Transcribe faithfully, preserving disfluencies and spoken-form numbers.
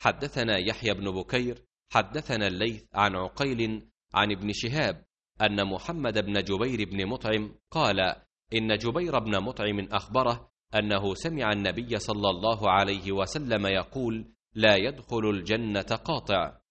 حدثنا يحيى بن بكير حدثنا الليث عن عقيل عن ابن شهاب أن محمد بن جبير بن مطعم قال إن جبير بن مطعم أخبره أنه سمع النبي صلى الله عليه وسلم يقول لا يدخل الجنة قاطع.